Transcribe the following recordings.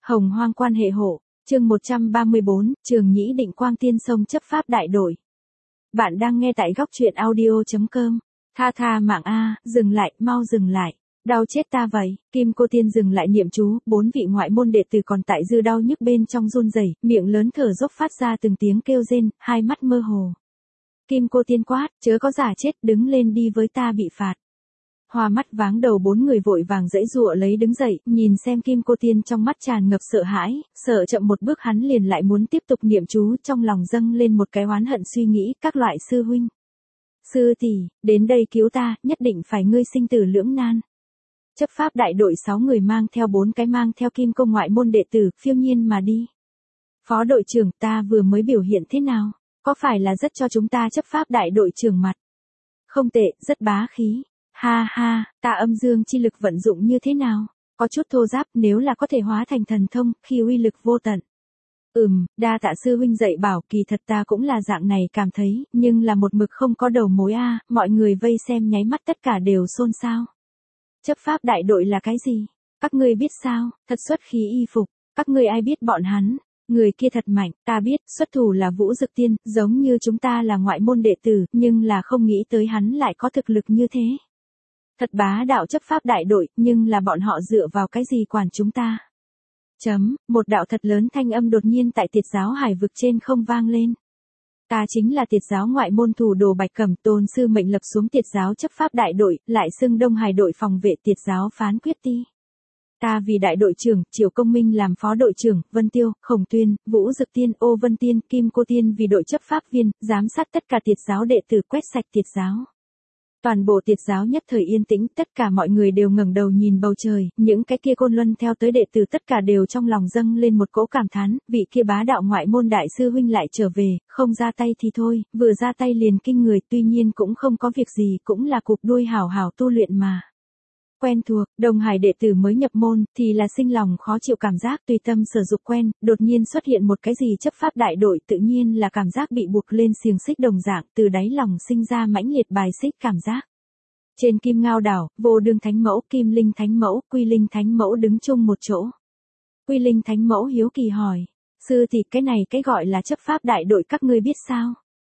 Hồng hoang quan hệ hộ, chương 134, Trường Nhĩ Định Quang Tiên Sông chấp pháp đại đội. Bạn đang nghe tại góc truyện audio.com. Tha mạng a, dừng lại, mau dừng lại. Đau chết ta vậy. Kim Cô Tiên dừng lại niệm chú, 4 vị ngoại môn đệ tử còn tại dư đau nhức bên trong run rẩy, miệng lớn thở dốc phát ra từng tiếng kêu rên, hai mắt mơ hồ. Kim Cô Tiên quát, chớ có giả chết, đứng lên đi với ta bị phạt. Hoa mắt váng đầu 4 người vội vàng giãy giụa lấy đứng dậy, nhìn xem Kim Cô Tiên trong mắt tràn ngập sợ hãi, sợ chậm một bước hắn liền lại muốn tiếp tục niệm chú, trong lòng dâng lên một cái oán hận suy nghĩ, các loại sư huynh. Sư tỷ, đến đây cứu ta, nhất định phải ngươi sinh tử lưỡng nan. Chấp pháp đại đội 6 người mang theo 4 cái mang theo kim cô ngoại môn đệ tử, phiêu nhiên mà đi. Phó đội trưởng, ta vừa mới biểu hiện thế nào? Có phải là rất cho chúng ta chấp pháp đại đội trưởng mặt? Không tệ, rất bá khí. Ha ha, ta âm dương chi lực vận dụng như thế nào? Có chút thô giáp, nếu là có thể hóa thành thần thông, khi uy lực vô tận. Đa tạ sư huynh dạy bảo, kỳ thật ta cũng là dạng này cảm thấy, nhưng là một mực không có đầu mối a, mọi người vây xem nháy mắt tất cả đều xôn xao. Chấp pháp đại đội là cái gì? Các ngươi biết sao? Thật xuất khí y phục, các ngươi ai biết bọn hắn? Người kia thật mạnh, ta biết, xuất thủ là Vũ Dực Tiên, giống như chúng ta là ngoại môn đệ tử, nhưng là không nghĩ tới hắn lại có thực lực như thế. Thật bá đạo chấp pháp đại đội, nhưng là bọn họ dựa vào cái gì quản chúng ta? Một đạo thật lớn thanh âm đột nhiên tại Tiệt giáo hải vực trên không vang lên. Ta chính là Tiệt giáo ngoại môn thủ đồ Bạch Cẩm, tôn sư mệnh lập xuống Tiệt giáo chấp pháp đại đội, lại xưng Đông Hải đội phòng vệ Tiệt giáo phán quyết ti. Ta vì đại đội trưởng, Triệu Công Minh làm phó đội trưởng, Vân Tiêu, Khổng Tuyên, Vũ Dực Tiên, Ô Vân Tiên, Kim Cô Tiên vì đội chấp pháp viên, giám sát tất cả Tiệt giáo đệ tử, quét sạch Tiệt giáo. Toàn bộ Tiệt giáo nhất thời yên tĩnh, tất cả mọi người đều ngẩng đầu nhìn bầu trời, những cái kia côn luân theo tới đệ tử tất cả đều trong lòng dâng lên một cỗ cảm thán, vị kia bá đạo ngoại môn đại sư huynh lại trở về, không ra tay thì thôi, vừa ra tay liền kinh người, tuy nhiên cũng không có việc gì, cũng là cục đuôi hảo hảo tu luyện mà. Quen thuộc, Đông Hải đệ tử mới nhập môn, thì là sinh lòng khó chịu cảm giác tùy tâm sở dục quen, đột nhiên xuất hiện một cái gì chấp pháp đại đội tự nhiên là cảm giác bị buộc lên xiềng xích đồng dạng, từ đáy lòng sinh ra mãnh liệt bài xích cảm giác. Trên Kim Ngao đảo, Vô Đương Thánh Mẫu, Kim Linh Thánh Mẫu, Quy Linh Thánh Mẫu đứng chung một chỗ. Quy Linh Thánh Mẫu hiếu kỳ hỏi, sư thì cái này cái gọi là chấp pháp đại đội các ngươi biết sao?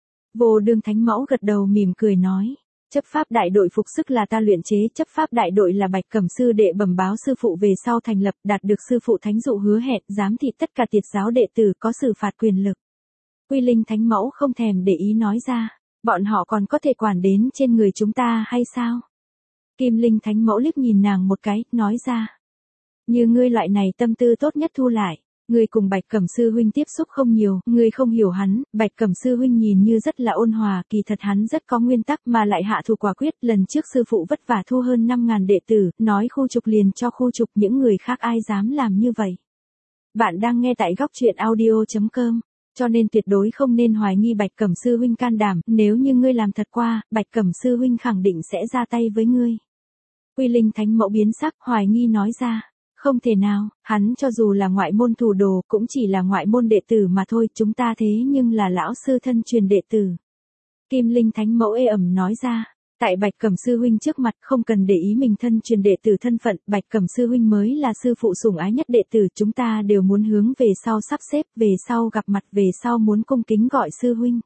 Vô Đương Thánh Mẫu gật đầu mỉm cười nói. Chấp pháp đại đội phục sức là ta luyện chế, chấp pháp đại đội là Bạch Cẩm sư đệ bẩm báo sư phụ về sau thành lập, đạt được sư phụ thánh dụ hứa hẹn, giám thị tất cả Tiệt giáo đệ tử có xử phạt quyền lực. Quy Linh Thánh Mẫu không thèm để ý nói ra, bọn họ còn có thể quản đến trên người chúng ta hay sao? Kim Linh Thánh Mẫu liếc nhìn nàng một cái, nói ra. Như ngươi loại này tâm tư tốt nhất thu lại. Ngươi cùng Bạch Cẩm sư huynh tiếp xúc không nhiều, ngươi không hiểu hắn, Bạch Cẩm sư huynh nhìn như rất là ôn hòa, kỳ thật hắn rất có nguyên tắc mà lại hạ thủ quả quyết, lần trước sư phụ vất vả thu hơn 5.000 đệ tử, nói khu trục liền cho khu trục, những người khác ai dám làm như vậy. Bạn đang nghe tại góc truyện audio.com, cho nên tuyệt đối không nên hoài nghi Bạch Cẩm sư huynh can đảm, nếu như ngươi làm thật qua, Bạch Cẩm sư huynh khẳng định sẽ ra tay với ngươi. Quy Linh Thánh Mẫu biến sắc, hoài nghi nói ra. Không thể nào, hắn cho dù là ngoại môn thủ đồ, cũng chỉ là ngoại môn đệ tử mà thôi, chúng ta thế nhưng là lão sư thân truyền đệ tử. Kim Linh Thánh Mẫu ê ẩm nói ra, tại Bạch Cẩm sư huynh trước mặt không cần để ý mình thân truyền đệ tử thân phận, Bạch Cẩm sư huynh mới là sư phụ sủng ái nhất đệ tử, chúng ta đều muốn hướng về sau sắp xếp, về sau gặp mặt, về sau muốn cung kính gọi sư huynh.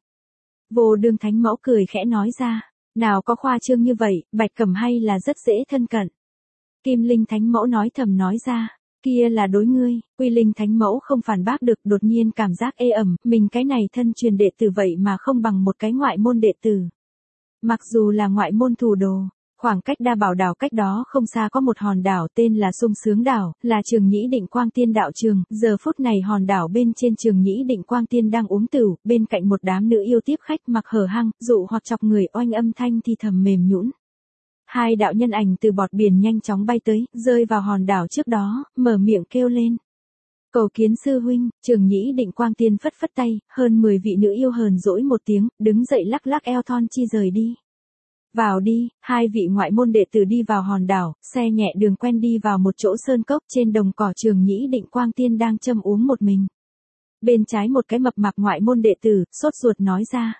Vô Đương Thánh Mẫu cười khẽ nói ra, nào có khoa trương như vậy, Bạch Cẩm hay là rất dễ thân cận. Kim Linh Thánh Mẫu nói thầm nói ra, kia là đối ngươi, Quy Linh Thánh Mẫu không phản bác được, đột nhiên cảm giác ê ẩm, mình cái này thân truyền đệ tử vậy mà không bằng một cái ngoại môn đệ tử. Mặc dù là ngoại môn thủ đồ, khoảng cách Đa Bảo đảo cách đó không xa có một hòn đảo tên là Sung Sướng đảo, là Trường Nhĩ Định Quang Tiên đạo trường, giờ phút này hòn đảo bên trên Trường Nhĩ Định Quang Tiên đang uống tửu, bên cạnh một đám nữ yêu tiếp khách mặc hở hang, dụ hoặc chọc người oanh âm thanh thì thầm mềm nhũn. Hai đạo nhân ảnh từ bọt biển nhanh chóng bay tới, rơi vào hòn đảo trước đó, mở miệng kêu lên. Cầu kiến sư huynh, Trường Nhĩ Định Quang Tiên phất phất tay, hơn 10 vị nữ yêu hờn dỗi một tiếng, đứng dậy lắc lắc eo thon chi rời đi. Vào đi, hai vị ngoại môn đệ tử đi vào hòn đảo, xe nhẹ đường quen đi vào một chỗ sơn cốc trên đồng cỏ. Trường Nhĩ Định Quang Tiên đang châm uống một mình. Bên trái một cái mập mạp ngoại môn đệ tử, sốt ruột nói ra.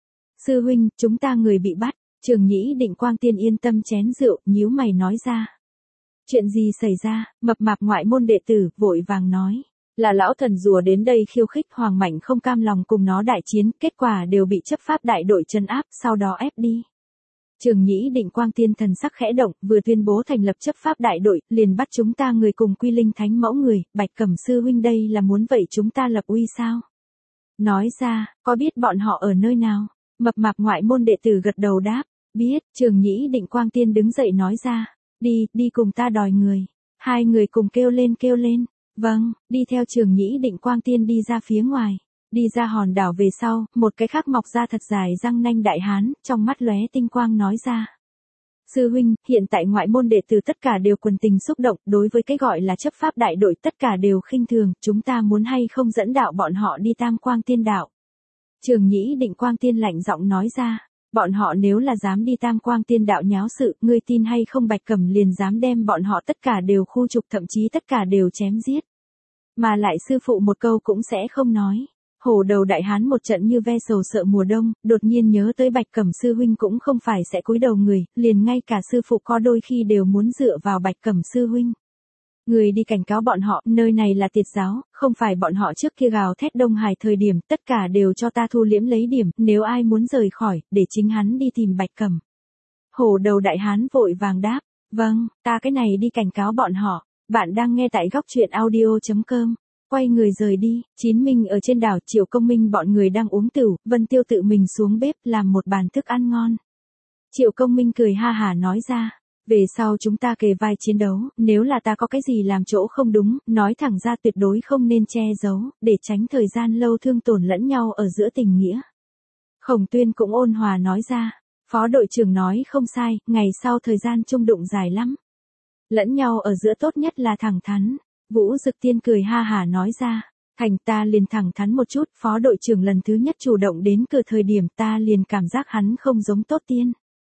Sư huynh, chúng ta người bị bắt. Trường Nhĩ Định Quang Tiên yên tâm chén rượu, nhíu mày nói ra. Chuyện gì xảy ra? Mập mạp ngoại môn đệ tử vội vàng nói. Là lão thần rùa đến đây khiêu khích. Hoàng Mạnh không cam lòng cùng nó đại chiến, kết quả đều bị chấp pháp đại đội trấn áp, sau đó ép đi. Trường Nhĩ Định Quang Tiên thần sắc khẽ động, vừa tuyên bố thành lập chấp pháp đại đội, liền bắt chúng ta người cùng quy linh thánh mẫu người. Bạch Cẩm sư huynh đây là muốn vậy chúng ta lập uy sao? Nói ra, có biết bọn họ ở nơi nào? Mập mạp ngoại môn đệ tử gật đầu đáp. Biết. Trường Nhĩ Định Quang Tiên đứng dậy nói ra. Đi cùng ta đòi người. Hai người cùng kêu lên. Vâng, đi theo Trường Nhĩ Định Quang Tiên đi ra phía ngoài. Đi ra hòn đảo về sau, một cái khác mọc ra thật dài răng nanh đại hán, trong mắt lóe tinh quang nói ra. Sư huynh, hiện tại ngoại môn đệ tử tất cả đều quần tình xúc động, đối với cái gọi là chấp pháp đại đội tất cả đều khinh thường, chúng ta muốn hay không dẫn đạo bọn họ đi Tam Quang Tiên đạo. Trường Nhĩ Định Quang Tiên lạnh giọng nói ra. Bọn họ nếu là dám đi Tam Quang Tiên đạo nháo sự, ngươi tin hay không Bạch Cẩm liền dám đem bọn họ tất cả đều khu trục, thậm chí tất cả đều chém giết. Mà lại sư phụ một câu cũng sẽ không nói. Hổ đầu đại hán một trận như ve sầu sợ mùa đông, đột nhiên nhớ tới Bạch Cẩm sư huynh cũng không phải sẽ cúi đầu người, liền ngay cả sư phụ có đôi khi đều muốn dựa vào Bạch Cẩm sư huynh. Người đi cảnh cáo bọn họ, nơi này là tiệt giáo, không phải bọn họ trước kia gào thét Đông Hải thời điểm, tất cả đều cho ta thu liễm lấy điểm, nếu ai muốn rời khỏi, để chính hắn đi tìm Bạch Cẩm. Hổ đầu đại hán vội vàng đáp, vâng, ta cái này đi cảnh cáo bọn họ. Bạn đang nghe tại góc truyện audio.com. Quay người rời đi, Chín Minh ở trên đảo, Triệu Công Minh bọn người đang uống tửu, Vân Tiêu tự mình xuống bếp làm một bàn thức ăn ngon. Triệu Công Minh cười ha hả nói ra, về sau chúng ta kề vai chiến đấu, nếu là ta có cái gì làm chỗ không đúng, nói thẳng ra tuyệt đối không nên che giấu, để tránh thời gian lâu thương tổn lẫn nhau ở giữa tình nghĩa. Khổng Tuyên cũng ôn hòa nói ra, phó đội trưởng nói không sai, ngày sau thời gian chung đụng dài lắm. Lẫn nhau ở giữa tốt nhất là thẳng thắn. Vũ Dực Tiên cười ha hả nói ra, thành ta liền thẳng thắn một chút, phó đội trưởng lần thứ nhất chủ động đến cửa thời điểm ta liền cảm giác hắn không giống Tốt Tiên.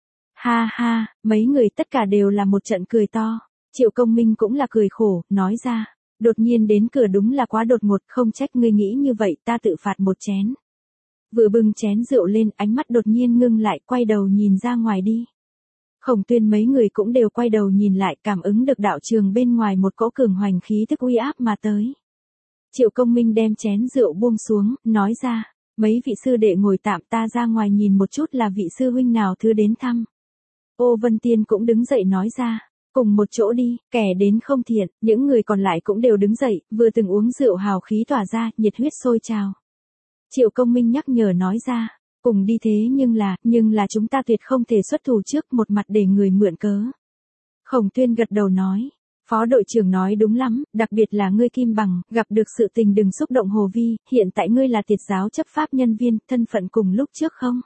Ha ha, mấy người tất cả đều là một trận cười to. Triệu Công Minh cũng là cười khổ, nói ra, đột nhiên đến cửa đúng là quá đột ngột, không trách ngươi nghĩ như vậy, ta tự phạt một chén. Vừa bưng chén rượu lên, ánh mắt đột nhiên ngưng lại, quay đầu nhìn ra ngoài đi. Khổng Tuyên mấy người cũng đều quay đầu nhìn lại, cảm ứng được đạo trường bên ngoài một cỗ cường hoành khí tức uy áp mà tới. Triệu Công Minh đem chén rượu buông xuống, nói ra, mấy vị sư đệ ngồi tạm, ta ra ngoài nhìn một chút là vị sư huynh nào thứ đến thăm. Ô Vân Tiên cũng đứng dậy nói ra, cùng một chỗ đi, kẻ đến không thiện, những người còn lại cũng đều đứng dậy, vừa từng uống rượu hào khí tỏa ra, nhiệt huyết sôi trào. Triệu Công Minh nhắc nhở nói ra, cùng đi thế nhưng là chúng ta tuyệt không thể xuất thủ trước, một mặt để người mượn cớ. Khổng Tuyên gật đầu nói, phó đội trưởng nói đúng lắm, đặc biệt là ngươi Kim Bằng, gặp được sự tình đừng xúc động Hồ Vi, hiện tại ngươi là tiệt giáo chấp pháp nhân viên, thân phận cùng lúc trước không?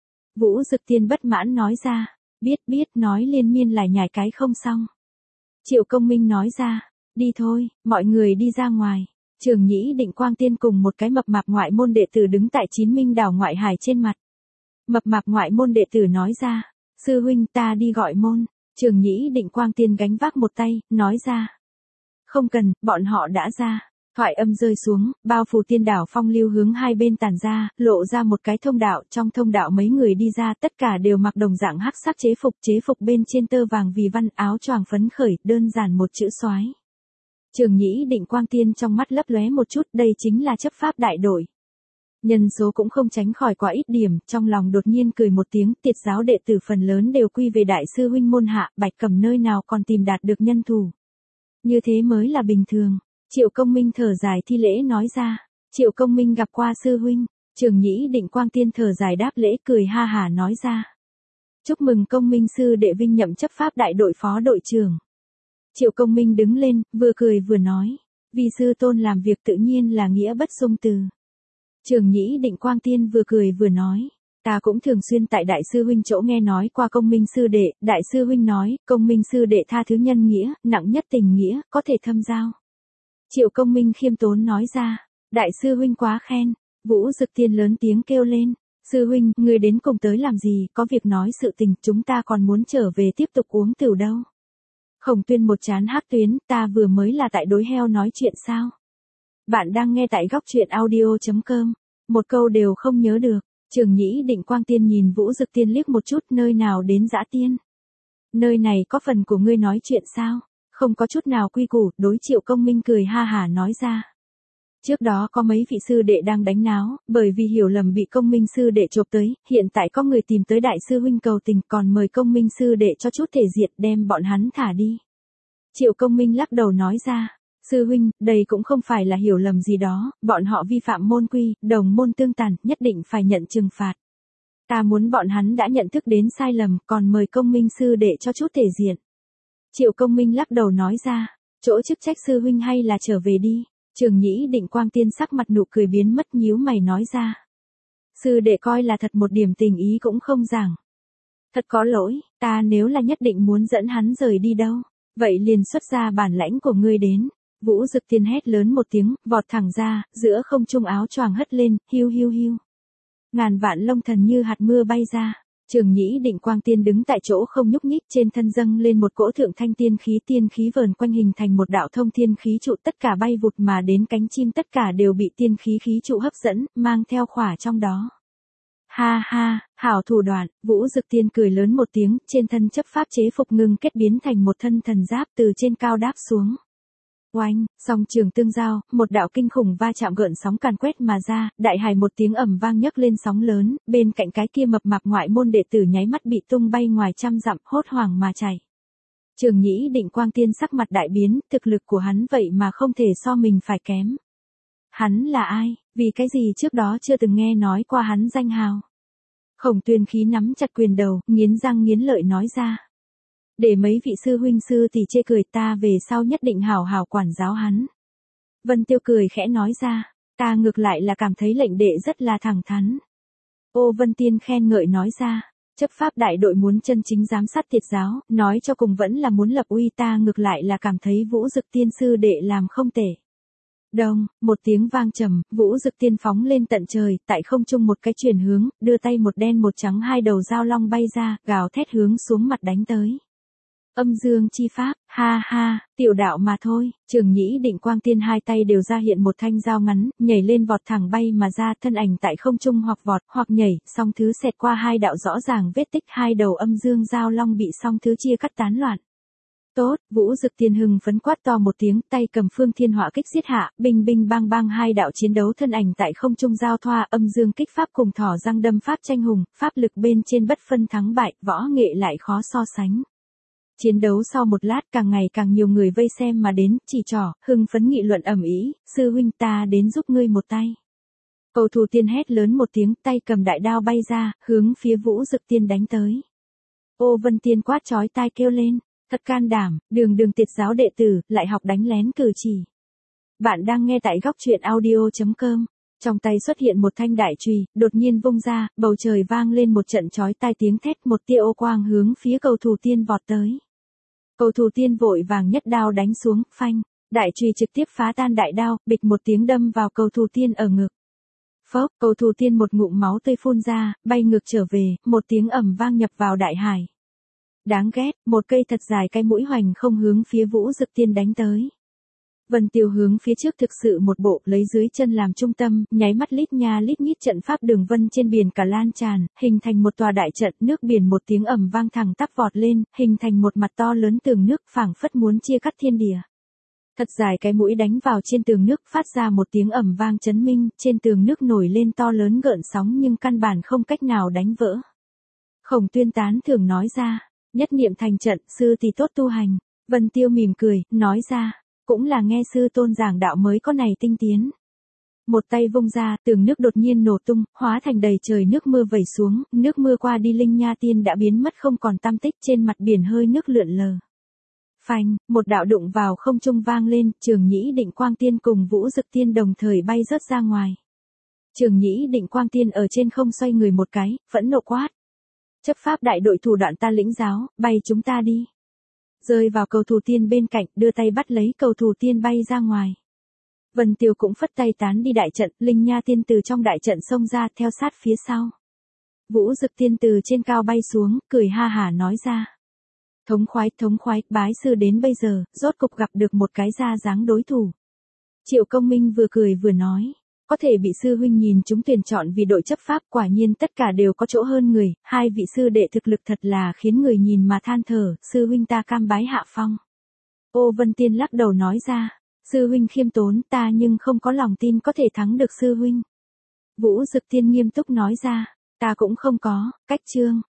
Vũ Dực Tiên bất mãn nói ra, biết, nói liên miên lại nhảy cái không xong. Triệu Công Minh nói ra, đi thôi, mọi người đi ra ngoài. Trường Nhĩ Định Quang Tiên cùng một cái mập mạp ngoại môn đệ tử đứng tại Chín Minh đảo ngoại hải trên mặt. Mập mạp ngoại môn đệ tử nói ra, sư huynh ta đi gọi môn. Trường Nhĩ Định Quang Tiên gánh vác một tay, nói ra. Không cần, bọn họ đã ra. Thoại âm rơi xuống, bao phủ tiên đảo phong lưu hướng hai bên tản ra, lộ ra một cái thông đạo, trong thông đạo mấy người đi ra tất cả đều mặc đồng dạng hắc sắc chế phục bên trên tơ vàng vì văn, áo choàng phấn khởi, đơn giản một chữ soái. Trường Nhĩ Định Quang Tiên trong mắt lấp lóe một chút, đây chính là chấp pháp đại đội. Nhân số cũng không tránh khỏi quá ít điểm, trong lòng đột nhiên cười một tiếng, tiệt giáo đệ tử phần lớn đều quy về đại sư huynh môn hạ, Bạch Cẩm nơi nào còn tìm đạt được nhân thủ. Như thế mới là bình thường. Triệu Công Minh thở dài thi lễ nói ra, Triệu Công Minh gặp qua sư huynh. Trường Nhĩ Định Quang Tiên thở dài đáp lễ, cười ha hả nói ra. Chúc mừng Công Minh sư đệ vinh nhậm chấp pháp đại đội phó đội trưởng. Triệu Công Minh đứng lên, vừa cười vừa nói, vì sư tôn làm việc tự nhiên là nghĩa bất dung từ. Trường Nhĩ Định Quang Tiên vừa cười vừa nói, ta cũng thường xuyên tại đại sư huynh chỗ nghe nói qua Công Minh sư đệ, đại sư huynh nói, Công Minh sư đệ tha thứ nhân nghĩa, nặng nhất tình nghĩa, có thể thâm giao. Triệu Công Minh khiêm tốn nói ra, đại sư huynh quá khen. Vũ Dực Tiên lớn tiếng kêu lên, sư huynh, người đến cùng tới làm gì, có việc nói sự tình, chúng ta còn muốn trở về tiếp tục uống tửu đâu. Khổng Tuyên một chán hắc tuyến, ta vừa mới là tại đối heo nói chuyện sao? Bạn đang nghe tại góc truyện audio.com, một câu đều không nhớ được. Trường Nhĩ Định Quang Tiên nhìn Vũ Dực Tiên liếc một chút, nơi nào đến dã tiên. Nơi này có phần của ngươi nói chuyện sao? Không có chút nào quy củ, đối Triệu Công Minh cười ha hả nói ra. Trước đó có mấy vị sư đệ đang đánh náo, bởi vì hiểu lầm bị Công Minh sư đệ chộp tới, hiện tại có người tìm tới đại sư huynh cầu tình, còn mời Công Minh sư đệ cho chút thể diện đem bọn hắn thả đi. Triệu Công Minh lắc đầu nói ra, sư huynh, đây cũng không phải là hiểu lầm gì đó, bọn họ vi phạm môn quy, đồng môn tương tàn, nhất định phải nhận trừng phạt. Ta muốn bọn hắn đã nhận thức đến sai lầm, còn mời Công Minh sư đệ cho chút thể diện. Triệu Công Minh lắc đầu nói ra, chỗ chức trách sư huynh hay là trở về đi. Trường Nhĩ Định Quang Tiên sắc mặt nụ cười biến mất, nhíu mày nói ra. Sư đệ coi là thật một điểm tình ý cũng không giảng. Thật có lỗi, ta nếu là nhất định muốn dẫn hắn rời đi đâu, vậy liền xuất ra bản lãnh của ngươi đến. Vũ Dực Tiên hét lớn một tiếng, vọt thẳng ra, giữa không trung áo choàng hất lên, hiu hiu hiu. Ngàn vạn lông thần như hạt mưa bay ra. Trường Nhĩ Định Quang Tiên đứng tại chỗ không nhúc nhích, trên thân dâng lên một cỗ thượng thanh tiên khí vờn quanh hình thành một đạo thông thiên khí trụ, tất cả bay vụt mà đến cánh chim tất cả đều bị tiên khí trụ hấp dẫn, mang theo khỏa trong đó. Ha ha, hảo thủ đoạn, Vũ Dực Tiên cười lớn một tiếng, trên thân chấp pháp chế phục ngưng kết biến thành một thân thần giáp từ trên cao đáp xuống. Oanh, song trường tương giao, một đạo kinh khủng va chạm gợn sóng càn quét mà ra, đại hải một tiếng ầm vang nhấc lên sóng lớn, bên cạnh cái kia mập mạp ngoại môn đệ tử nháy mắt bị tung bay ngoài trăm dặm, hốt hoảng mà chạy. Trường Nhĩ Định Quang Tiên sắc mặt đại biến, thực lực của hắn vậy mà không thể so mình phải kém. Hắn là ai, vì cái gì trước đó chưa từng nghe nói qua hắn danh hào. Khổng Tuyên khí nắm chặt quyền đầu, nghiến răng nghiến lợi nói ra. Để mấy vị sư huynh sư tỷ chê cười, ta về sau nhất định hảo hảo quản giáo hắn. Vân Tiêu cười khẽ nói ra, ta ngược lại là cảm thấy lệnh đệ rất là thẳng thắn. Ô Vân Tiên khen ngợi nói ra, chấp pháp đại đội muốn chân chính giám sát tiệt giáo, nói cho cùng vẫn là muốn lập uy, ta ngược lại là cảm thấy Vũ Dực Tiên sư đệ làm không tệ. Đông, một tiếng vang trầm, Vũ Dực Tiên phóng lên tận trời, tại không trung một cái chuyển hướng, đưa tay một đen một trắng hai đầu dao long bay ra, gào thét hướng xuống mặt đánh tới. Âm dương chi pháp, ha ha, tiểu đạo mà thôi. Trường Nhĩ Định Quang Tiên hai tay đều ra hiện một thanh dao ngắn, nhảy lên vọt thẳng bay mà ra, thân ảnh tại không trung hoặc vọt hoặc nhảy, song thứ xẹt qua hai đạo rõ ràng vết tích, hai đầu âm dương dao long bị song thứ chia cắt tán loạn. Tốt, Vũ Dực Tiên hưng phấn quát to một tiếng, tay cầm Phương Thiên Hỏa kích giết hạ, binh binh bang bang hai đạo chiến đấu thân ảnh tại không trung giao thoa, âm dương kích pháp cùng thỏ răng đâm pháp tranh hùng, pháp lực bên trên bất phân thắng bại, võ nghệ lại khó so sánh. Chiến đấu sau một lát càng ngày càng nhiều người vây xem mà đến, chỉ trỏ, hưng phấn nghị luận ầm ĩ, sư huynh ta đến giúp ngươi một tay. Cầu thủ Tiên hét lớn một tiếng, tay cầm đại đao bay ra, hướng phía Vũ Dực Tiên đánh tới. Ô Vân Tiên quát chói tai kêu lên, thật can đảm, đường tiệt giáo đệ tử, lại học đánh lén cử chỉ. Bạn đang nghe tại góc truyện audio.com. Trong tay xuất hiện một thanh đại chùy, đột nhiên vung ra, bầu trời vang lên một trận chói tai tiếng thét, một tia ô quang hướng phía cầu thủ Tiên vọt tới. Cầu thủ Tiên vội vàng nhất đao đánh xuống, phanh, đại chùy trực tiếp phá tan đại đao, bịch một tiếng đâm vào cầu thủ Tiên ở ngực. Phốc, cầu thủ Tiên một ngụm máu tươi phun ra, bay ngược trở về, một tiếng ầm vang nhập vào đại hải. Đáng ghét, một cây thật dài cái mũi hoành không hướng phía Vũ Dực Tiên đánh tới. Vân Tiêu hướng phía trước thực sự một bộ, lấy dưới chân làm trung tâm, nháy mắt lít nha lít nhít trận pháp đường vân trên biển cả lan tràn, hình thành một tòa đại trận, nước biển một tiếng ầm vang thẳng tắp vọt lên, hình thành một mặt to lớn tường nước, phảng phất muốn chia cắt thiên địa. Thật dài cái mũi đánh vào trên tường nước, phát ra một tiếng ầm vang chấn minh, trên tường nước nổi lên to lớn gợn sóng nhưng căn bản không cách nào đánh vỡ. Khổng Tuyên tán thưởng nói ra, nhất niệm thành trận, sư thì tốt tu hành. Vân Tiêu mỉm cười, nói ra, cũng là nghe sư tôn giảng đạo mới có này tinh tiến. Một tay vung ra, tường nước đột nhiên nổ tung, hóa thành đầy trời nước mưa vẩy xuống, nước mưa qua đi Linh Nha Tiên đã biến mất không còn tăm tích, trên mặt biển hơi nước lượn lờ. Phanh, một đạo đụng vào không trung vang lên, Trường Nhĩ Định Quang Tiên cùng Vũ Dực Tiên đồng thời bay rớt ra ngoài. Trường Nhĩ Định Quang Tiên ở trên không xoay người một cái, phẫn nộ quát. Chấp pháp đại đội thủ đoạn ta lĩnh giáo, bay chúng ta đi. Rơi vào cầu thủ Tiên bên cạnh, đưa tay bắt lấy cầu thủ Tiên bay ra ngoài. Vân Tiêu cũng phất tay tán đi đại trận, Linh Nha Tiên từ trong đại trận xông ra, theo sát phía sau. Vũ Dực Tiên từ trên cao bay xuống, cười ha hả nói ra. Thống khoái, bái sư đến bây giờ, rốt cục gặp được một cái ra dáng đối thủ. Triệu Công Minh vừa cười vừa nói. Có thể bị sư huynh nhìn chúng tuyển chọn vì đội chấp pháp, quả nhiên tất cả đều có chỗ hơn người, hai vị sư đệ thực lực thật là khiến người nhìn mà than thở, sư huynh ta cam bái hạ phong. Ô Vân Tiên lắc đầu nói ra. Sư huynh khiêm tốn, ta nhưng không có lòng tin có thể thắng được sư huynh. Vũ Dực Tiên nghiêm túc nói ra. Ta cũng không có, cách chương.